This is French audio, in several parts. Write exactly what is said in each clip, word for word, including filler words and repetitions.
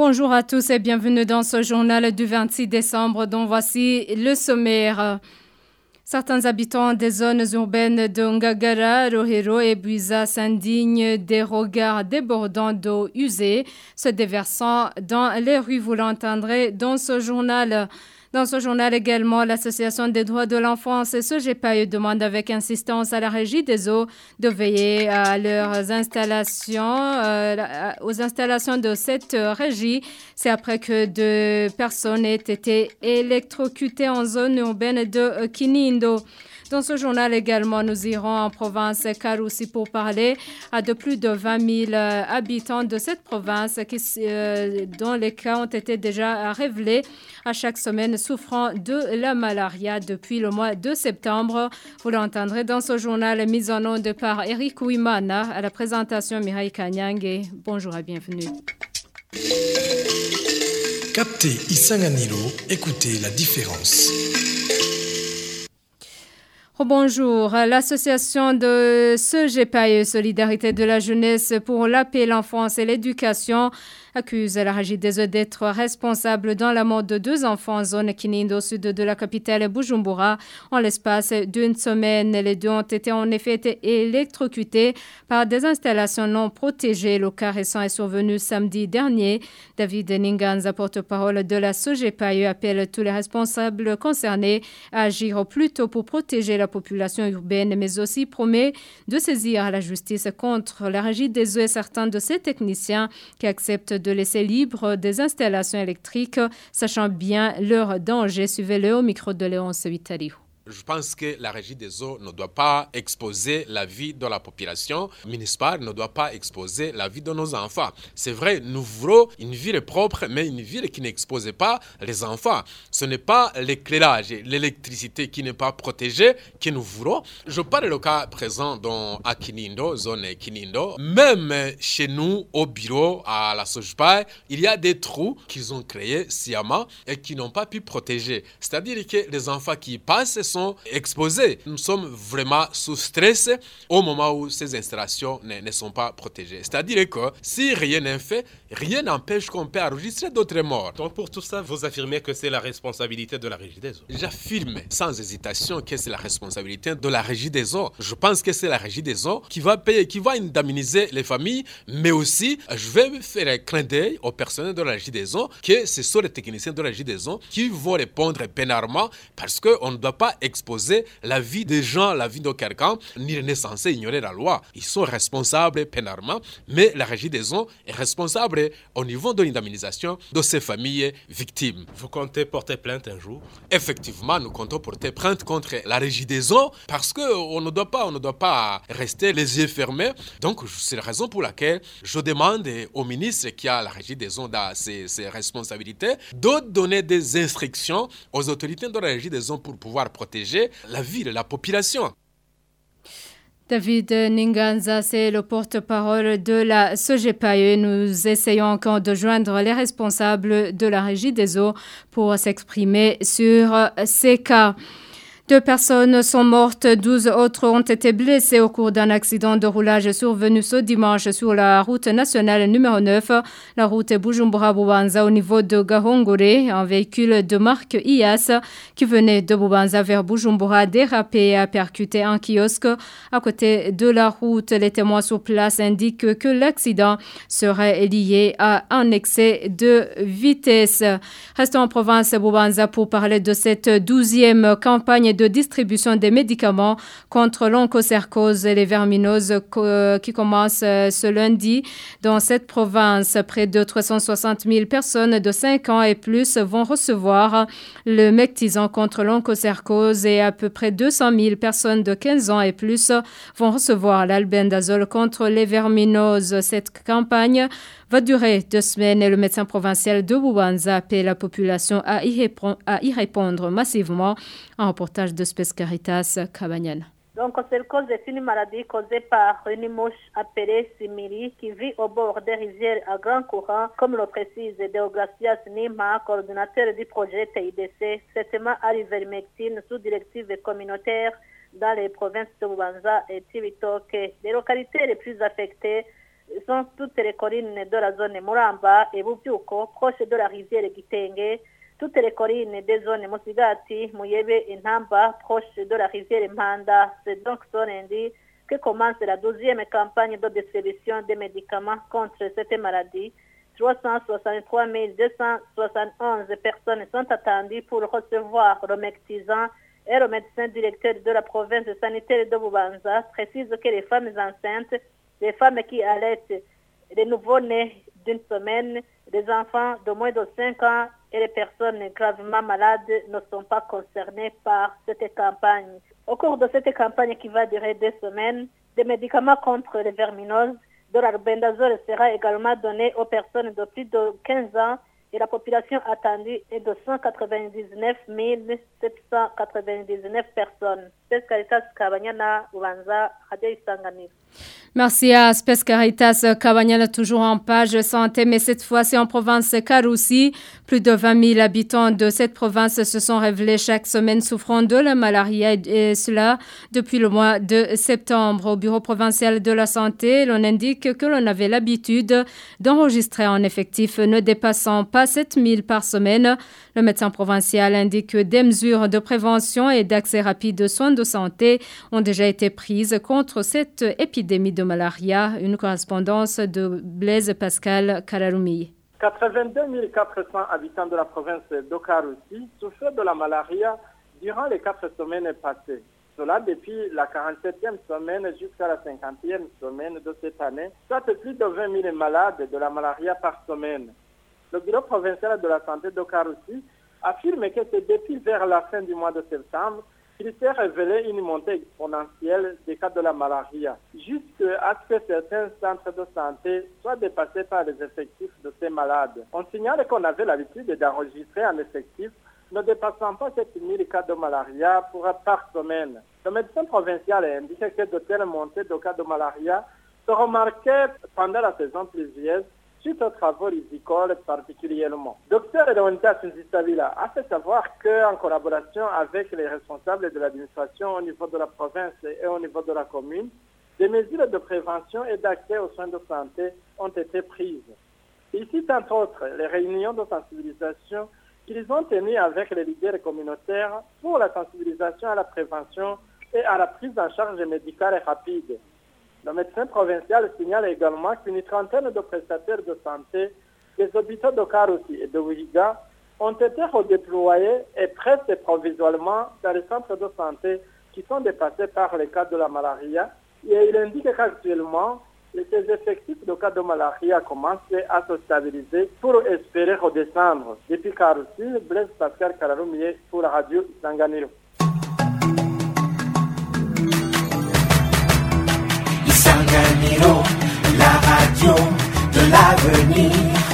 Bonjour à tous et bienvenue dans ce journal du vingt-six décembre dont voici le sommaire. Certains habitants des zones urbaines de Ngagara, Rohero et Buiza s'indignent des regards débordants d'eau usée se déversant dans les rues. Vous l'entendrez dans ce journal. Dans ce journal également, l'Association des droits de l'enfance et ce G P A E demande avec insistance à la Régie des eaux de veiller à leurs installations, euh, aux installations de cette régie. C'est après que deux personnes aient été électrocutées en zone urbaine de Kinindo. Dans ce journal également, nous irons en province Karusi pour parler à de plus de vingt mille habitants de cette province qui, euh, dont les cas ont été déjà révélés à chaque semaine souffrant de la malaria depuis le mois de septembre. Vous l'entendrez dans ce journal mis en onde par Eric Ouimana à la présentation Mireille Kanyange. Bonjour et bienvenue. Captez Isanganilo, écoutez la différence. Bonjour, l'association de ce G P A E, Solidarité de la jeunesse pour la paix, l'enfance et l'éducation, accuse la Régie des eaux d'être responsable dans la mort de deux enfants en zone Kinindo, au sud de la capitale Bujumbura. En l'espace d'une semaine, les deux ont été en effet été électrocutés par des installations non protégées. Le cas récent est survenu samedi dernier. David Ninganza, porte-parole de la S O G P A E, appelle tous les responsables concernés à agir au plus tôt pour protéger la population urbaine, mais aussi promet de saisir la justice contre la Régie des eaux et certains de ses techniciens qui acceptent de laisser libre des installations électriques, sachant bien leur danger. Suivez-le au micro de Léonce Vitaliou. Je pense que la Régie des eaux ne doit pas exposer la vie de la population municipale, ne doit pas exposer la vie de nos enfants. C'est vrai, nous voulons une ville propre, mais une ville qui n'expose pas les enfants. Ce n'est pas l'éclairage, l'électricité qui n'est pas protégée que nous voulons. Je parle du cas présent dans à Kinindo, zone Kinindo. Même chez nous, au bureau, à la S O G P A E, il y a des trous qu'ils ont créés sciemment et qui n'ont pas pu protéger. C'est-à-dire que les enfants qui passent sont exposés. Nous sommes vraiment sous stress au moment où ces installations ne, ne sont pas protégées. C'est-à-dire que si rien n'est fait, rien n'empêche qu'on peut enregistrer d'autres morts. Donc pour tout ça, vous affirmez que c'est la responsabilité de la Régie des eaux? J'affirme sans hésitation que c'est la responsabilité de la Régie des eaux. Je pense que c'est la Régie des eaux qui va payer, qui va indemniser les familles, mais aussi je vais faire un clin d'œil au personnel de la Régie des eaux que ce sont les techniciens de la Régie des eaux qui vont répondre pénalement parce qu'on ne doit pas exposer la vie des gens, la vie de quelqu'un, ni n'est censé ignorer la loi. Ils sont responsables pénalement, mais la Régie des eaux est responsable au niveau de l'indemnisation de ces familles victimes. Vous comptez porter plainte un jour? Effectivement, nous comptons porter plainte contre la Régie des eaux parce qu'on ne doit pas, on ne doit pas rester les yeux fermés. Donc, c'est la raison pour laquelle je demande au ministre qui a la Régie des eaux dans ses, ses responsabilités de donner des instructions aux autorités de la Régie des eaux pour pouvoir protéger la ville, la population. David Ninganza, c'est le porte-parole de la S O G P A E. Nous essayons encore de joindre les responsables de la Régie des eaux pour s'exprimer sur ces cas. Deux personnes sont mortes, douze autres ont été blessées au cours d'un accident de roulage survenu ce dimanche sur la route nationale numéro neuf, la route Bujumbura-Bubanza au niveau de Gahongore. Un véhicule de marque I A S qui venait de Bubanza vers Bujumbura a dérapé et a percuté un kiosque à côté de la route. Les témoins sur place indiquent que l'accident serait lié à un excès de vitesse. Restons en province Bubanza pour parler de cette douzième campagne de distribution des médicaments contre l'onchocercose et les verminoses qui commence ce lundi. Dans cette province, près de trois cent soixante mille personnes de cinq ans et plus vont recevoir le Mectizan contre l'onchocercose et à peu près deux cent mille personnes de quinze ans et plus vont recevoir l'albendazole contre les verminoses. Cette campagne va durer deux semaines et le médecin provincial de Bubanza appelle la population à y, répondre, à y répondre massivement. Un reportage de Spes Caritas Kabagnan. L'onchocercose est une maladie causée par une mouche appelée simili qui vit au bord des rivières à grand courant, comme le précise Deogracias Nima, coordinateur du projet T I D C, traitement à l'ivermectine sous directive communautaire dans les provinces de Bubanza et Cibitoke. Les localités les plus affectées sont toutes les collines de la zone Muramba et Bubyuko, proche de la rivière Gitenge, toutes les collines des zones Musigati, Muyebe et Ntamba, proche de la rivière Mpanda. C'est donc ce lundi que commence la douzième campagne de distribution des médicaments contre cette maladie. trois cent soixante-trois mille deux cent soixante et onze personnes sont attendues pour recevoir le Mectizan et le médecin directeur de la province sanitaire de Bubanza précise que les femmes enceintes, les femmes qui allaitent, les nouveau-nés d'une semaine, les enfants de moins de cinq ans et les personnes gravement malades ne sont pas concernées par cette campagne. Au cours de cette campagne qui va durer deux semaines, des médicaments contre les verminoses de l'arbendazole sera également donné aux personnes de plus de quinze ans et la population attendue est de cent quatre-vingt-dix-neuf mille sept cent quatre-vingt-dix-neuf personnes. Spes Caritas Kabanyana, Ubanza, Radio Isanganiro. Merci à Spes Caritas Kabanyana, toujours en page santé, mais cette fois c'est en province Karoussi. Plus de vingt mille habitants de cette province se sont révélés chaque semaine souffrant de la malaria et cela depuis le mois de septembre. Au bureau provincial de la santé, l'on indique que l'on avait l'habitude d'enregistrer un effectif ne dépassant pas sept mille par semaine. Le médecin provincial indique que des mesures de prévention et d'accès rapide aux soins de santé ont déjà été prises contre cette épidémie de malaria. Une correspondance de Blaise Pascal Kararumi. quatre-vingt-deux mille quatre cents habitants de la province de Karoussi souffrent de la malaria durant les quatre semaines passées. Cela depuis la quarante-septième semaine jusqu'à la cinquantième semaine de cette année, soit plus de vingt mille malades de la malaria par semaine. Le bureau provincial de la santé de Karoussi affirme que c'est depuis vers la fin du mois de septembre qu'il s'est révélé une montée exponentielle des cas de la malaria, jusqu'à ce que certains centres de santé soient dépassés par les effectifs de ces malades. On signale qu'on avait l'habitude d'enregistrer un effectif ne dépassant pas sept mille cas de malaria pour par semaine. Le médecin provincial indique que de telles montées de cas de malaria se remarquaient pendant la saison pluvieuse suite aux travaux rizicoles particulièrement. Docteur Leonidas Nzisabila a fait savoir qu'en collaboration avec les responsables de l'administration au niveau de la province et au niveau de la commune, des mesures de prévention et d'accès aux soins de santé ont été prises. Ici, entre autres, les réunions de sensibilisation qu'ils ont tenues avec les leaders communautaires pour la sensibilisation à la prévention et à la prise en charge médicale rapide. Le médecin provincial signale également qu'une trentaine de prestataires de santé des hôpitaux de Karoussi et de Ouiga ont été redéployés et presque provisoirement dans les centres de santé qui sont dépassés par les cas de la malaria. Et il indique qu'actuellement, ces effectifs de cas de malaria commencent à se stabiliser pour espérer redescendre. Depuis Karoussi, Blaise Pascal Kararoumier pour la radio Isanganiro. Isanganiro, la radio de l'avenir.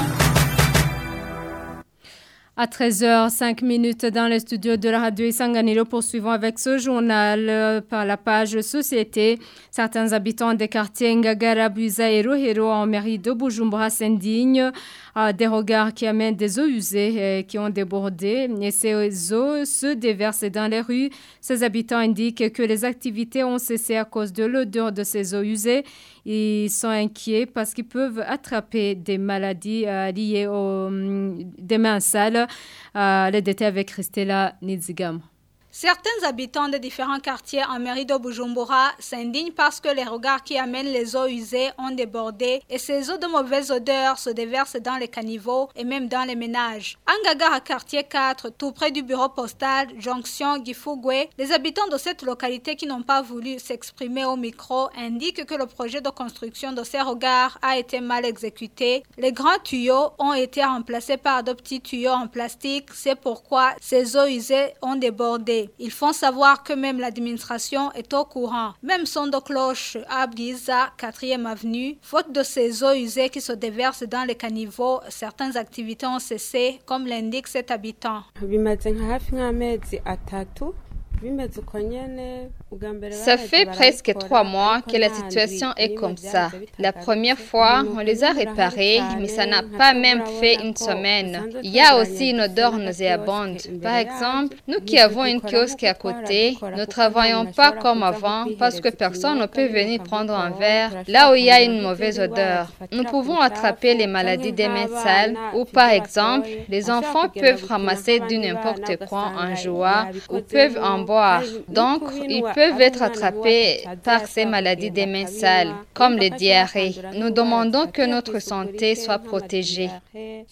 À treize heures cinq dans les studios de la radio Isanganiro, poursuivons avec ce journal euh, par la page Société. Certains habitants des quartiers Ngagara, Buza et Rohero en mairie de Bujumbura s'indignent à des regards qui amènent des eaux usées euh, qui ont débordé et ces eaux se déversent dans les rues. Ces habitants indiquent que les activités ont cessé à cause de l'odeur de ces eaux usées. Ils sont inquiets parce qu'ils peuvent attraper des maladies euh, liées aux euh, des mains sales. Euh, les détails avec Christella Nizigam. Certains habitants de différents quartiers en mairie de Bujumbura s'indignent parce que les regards qui amènent les eaux usées ont débordé et ces eaux de mauvaise odeur se déversent dans les caniveaux et même dans les ménages. En Ngagara, quartier quatre, tout près du bureau postal, jonction Gifugwe, les habitants de cette localité qui n'ont pas voulu s'exprimer au micro indiquent que le projet de construction de ces regards a été mal exécuté. Les grands tuyaux ont été remplacés par de petits tuyaux en plastique, c'est pourquoi ces eaux usées ont débordé. Ils font savoir que même l'administration est au courant. Même son de cloche à Abgiza, quatrième avenue, faute de ces eaux usées qui se déversent dans les caniveaux, certaines activités ont cessé, comme l'indique cet habitant. Ça fait presque trois mois que la situation est comme ça. La première fois, on les a réparés, mais ça n'a pas même fait une semaine. Il y a aussi une odeur nauséabonde. Par exemple, nous qui avons une kiosque à côté, nous ne travaillons pas comme avant parce que personne ne peut venir prendre un verre là où il y a une mauvaise odeur. Nous pouvons attraper les maladies des mains sales ou par exemple, les enfants peuvent ramasser du n'importe quoi un jouet ou peuvent en boire. Donc, ils peuvent être attrapés par ces maladies des mains sales, comme les diarrhées. Nous demandons que notre santé soit protégée. Et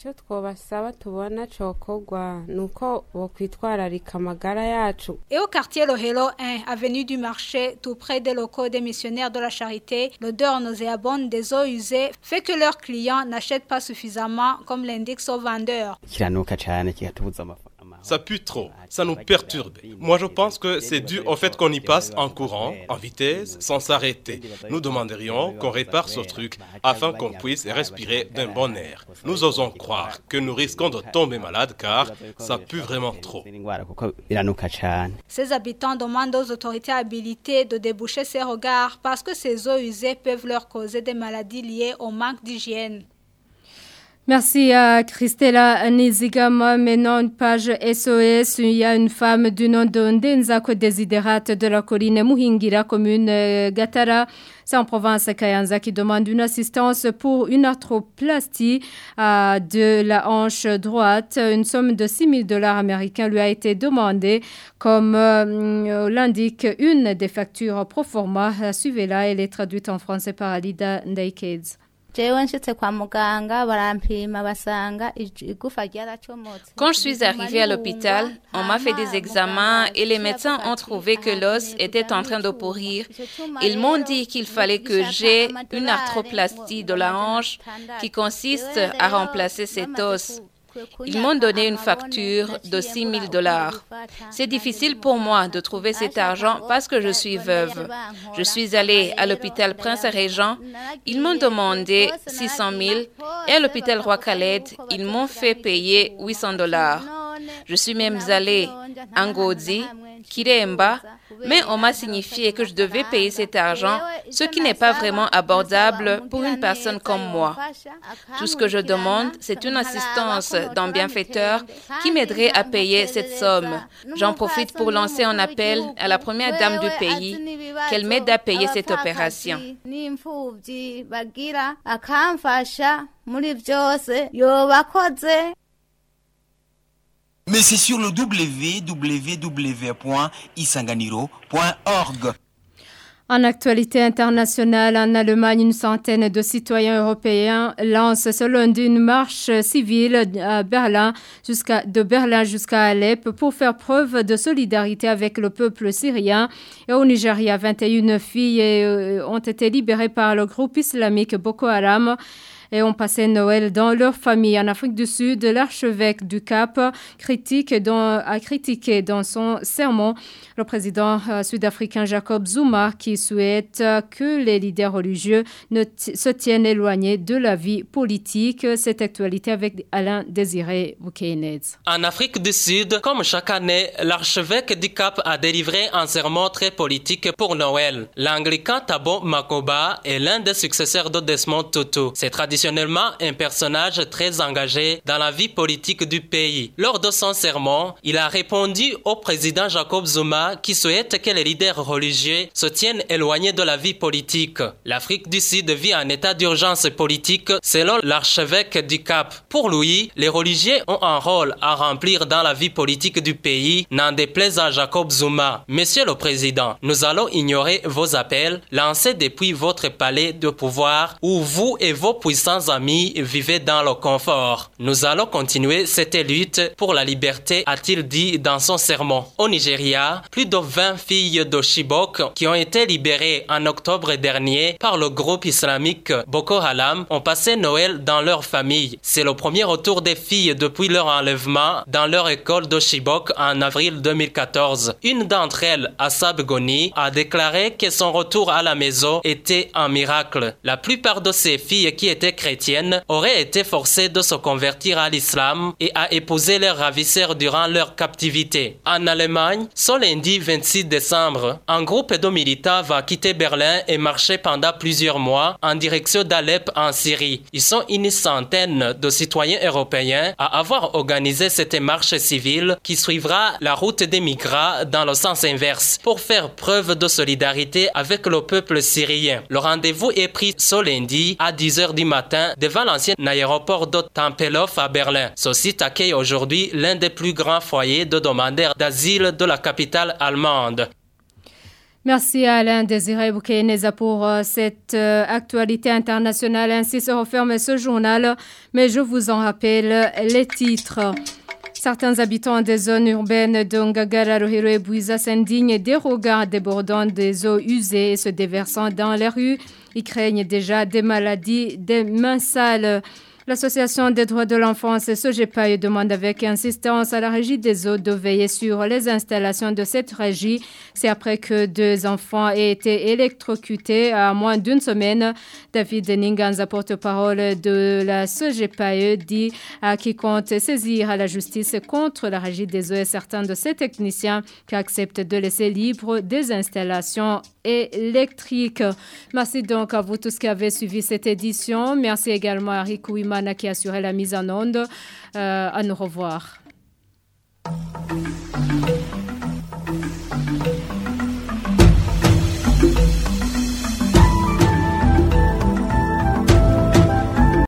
au quartier Lohelo un, avenue du Marché, tout près des locaux des missionnaires de la Charité, l'odeur nauséabonde des eaux usées fait que leurs clients n'achètent pas suffisamment, comme l'indique son vendeur. Ça pue trop, ça nous perturbe. Moi je pense que c'est dû au fait qu'on y passe en courant, en vitesse, sans s'arrêter. Nous demanderions qu'on répare ce truc afin qu'on puisse respirer d'un bon air. Nous osons croire que nous risquons de tomber malades car ça pue vraiment trop. Ces habitants demandent aux autorités habilitées de déboucher ces regards parce que ces eaux usées peuvent leur causer des maladies liées au manque d'hygiène. Merci à Christella Nizigama. Maintenant, une page S O S. Il y a une femme du nom de Ndenzako Desiderate de la colline Muhingira, commune Gatara. C'est en province Kayanza qui demande une assistance pour une arthroplastie euh, de la hanche droite. Une somme de six mille dollars américains lui a été demandée, comme euh, l'indique une des factures pro forma. Suivez-la, elle est traduite en français par Alida Ndaikeds. Quand je suis arrivée à l'hôpital, on m'a fait des examens et les médecins ont trouvé que l'os était en train de pourrir. Ils m'ont dit qu'il fallait que j'aie une arthroplastie de la hanche qui consiste à remplacer cet os. Ils m'ont donné une facture de six mille dollars. C'est difficile pour moi de trouver cet argent parce que je suis veuve. Je suis allée à l'hôpital Prince-Régent. Ils m'ont demandé six cent mille et à l'hôpital Roi Khaled, ils m'ont fait payer huit cents dollars. Je suis même allée à Ngodi, Kiremba, mais on m'a signifié que je devais payer cet argent, ce qui n'est pas vraiment abordable pour une personne comme moi. Tout ce que je demande, c'est une assistance d'un bienfaiteur qui m'aiderait à payer cette somme. J'en profite pour lancer un appel à la première dame du pays, qu'elle m'aide à payer cette opération. Mais c'est sur le w w w point isanganiro point org. En actualité internationale, en Allemagne, une centaine de citoyens européens lancent ce lundi une marche civile à Berlin jusqu'à, de Berlin jusqu'à Alep pour faire preuve de solidarité avec le peuple syrien. Et au Nigeria, vingt et une filles ont été libérées par le groupe islamique Boko Haram et ont passé Noël dans leur famille. En Afrique du Sud, l'archevêque du Cap critique dans, a critiqué dans son sermon le président euh, sud-africain Jacob Zuma qui souhaite euh, que les leaders religieux ne t- se tiennent éloignés de la vie politique. Cette actualité avec Alain Désiré Boukénez. En Afrique du Sud, comme chaque année, l'archevêque du Cap a délivré un sermon très politique pour Noël. L'anglican Thabo Makoba est l'un des successeurs de Desmond Tutu. C'est traditionnellement un personnage très engagé dans la vie politique du pays. Lors de son sermon, il a répondu au président Jacob Zuma qui souhaite que les leaders religieux se tiennent éloignés de la vie politique. L'Afrique du Sud vit un état d'urgence politique selon l'archevêque du Cap. Pour lui, les religieux ont un rôle à remplir dans la vie politique du pays, n'en déplaise à Jacob Zuma. Monsieur le Président, nous allons ignorer vos appels lancés depuis votre palais de pouvoir où vous et vos puissants amis vivez dans le confort. Nous allons continuer cette lutte pour la liberté, a-t-il dit dans son sermon. Au Nigeria, plus de vingt filles de Chibok qui ont été libérées en octobre dernier par le groupe islamique Boko Haram ont passé Noël dans leur famille. C'est le premier retour des filles depuis leur enlèvement dans leur école de Chibok en avril deux mille quatorze. Une d'entre elles, Assab Goni, a déclaré que son retour à la maison était un miracle. La plupart de ces filles qui étaient chrétiennes auraient été forcées de se convertir à l'islam et à épouser leurs ravisseurs durant leur captivité. En Allemagne, ce lundi vingt-six décembre, un groupe de militants va quitter Berlin et marcher pendant plusieurs mois en direction d'Alep en Syrie. Ils sont une centaine de citoyens européens à avoir organisé cette marche civile qui suivra la route des migrants dans le sens inverse pour faire preuve de solidarité avec le peuple syrien. Le rendez-vous est pris ce lundi à dix heures du matin devant l'ancien aéroport de Tempelhof à Berlin. Ce site accueille aujourd'hui l'un des plus grands foyers de demandeurs d'asile de la capitale allemande. Merci à Alain Désiré Boukéneza pour euh, cette euh, actualité internationale. Ainsi se referme ce journal, mais je vous en rappelle les titres. Certains habitants des zones urbaines de Ngagara, Rohiro et Bouiza s'indignent des regards débordants des eaux usées et se déversant dans les rues. Ils craignent déjà des maladies, des mains sales. L'association des droits de l'enfance Sojepaye demande avec insistance à la régie des eaux de veiller sur les installations de cette régie. C'est après que deux enfants aient été électrocutés à moins d'une semaine. David Ninganza, porte-parole de la Sojepaye, dit à qui compte saisir à la justice contre la régie des eaux et certains de ses techniciens qui acceptent de laisser libre des installations électriques. Merci donc à vous tous qui avez suivi cette édition. Merci également à Rick Ouimana qui a assuré la mise en onde. Euh, à nous revoir.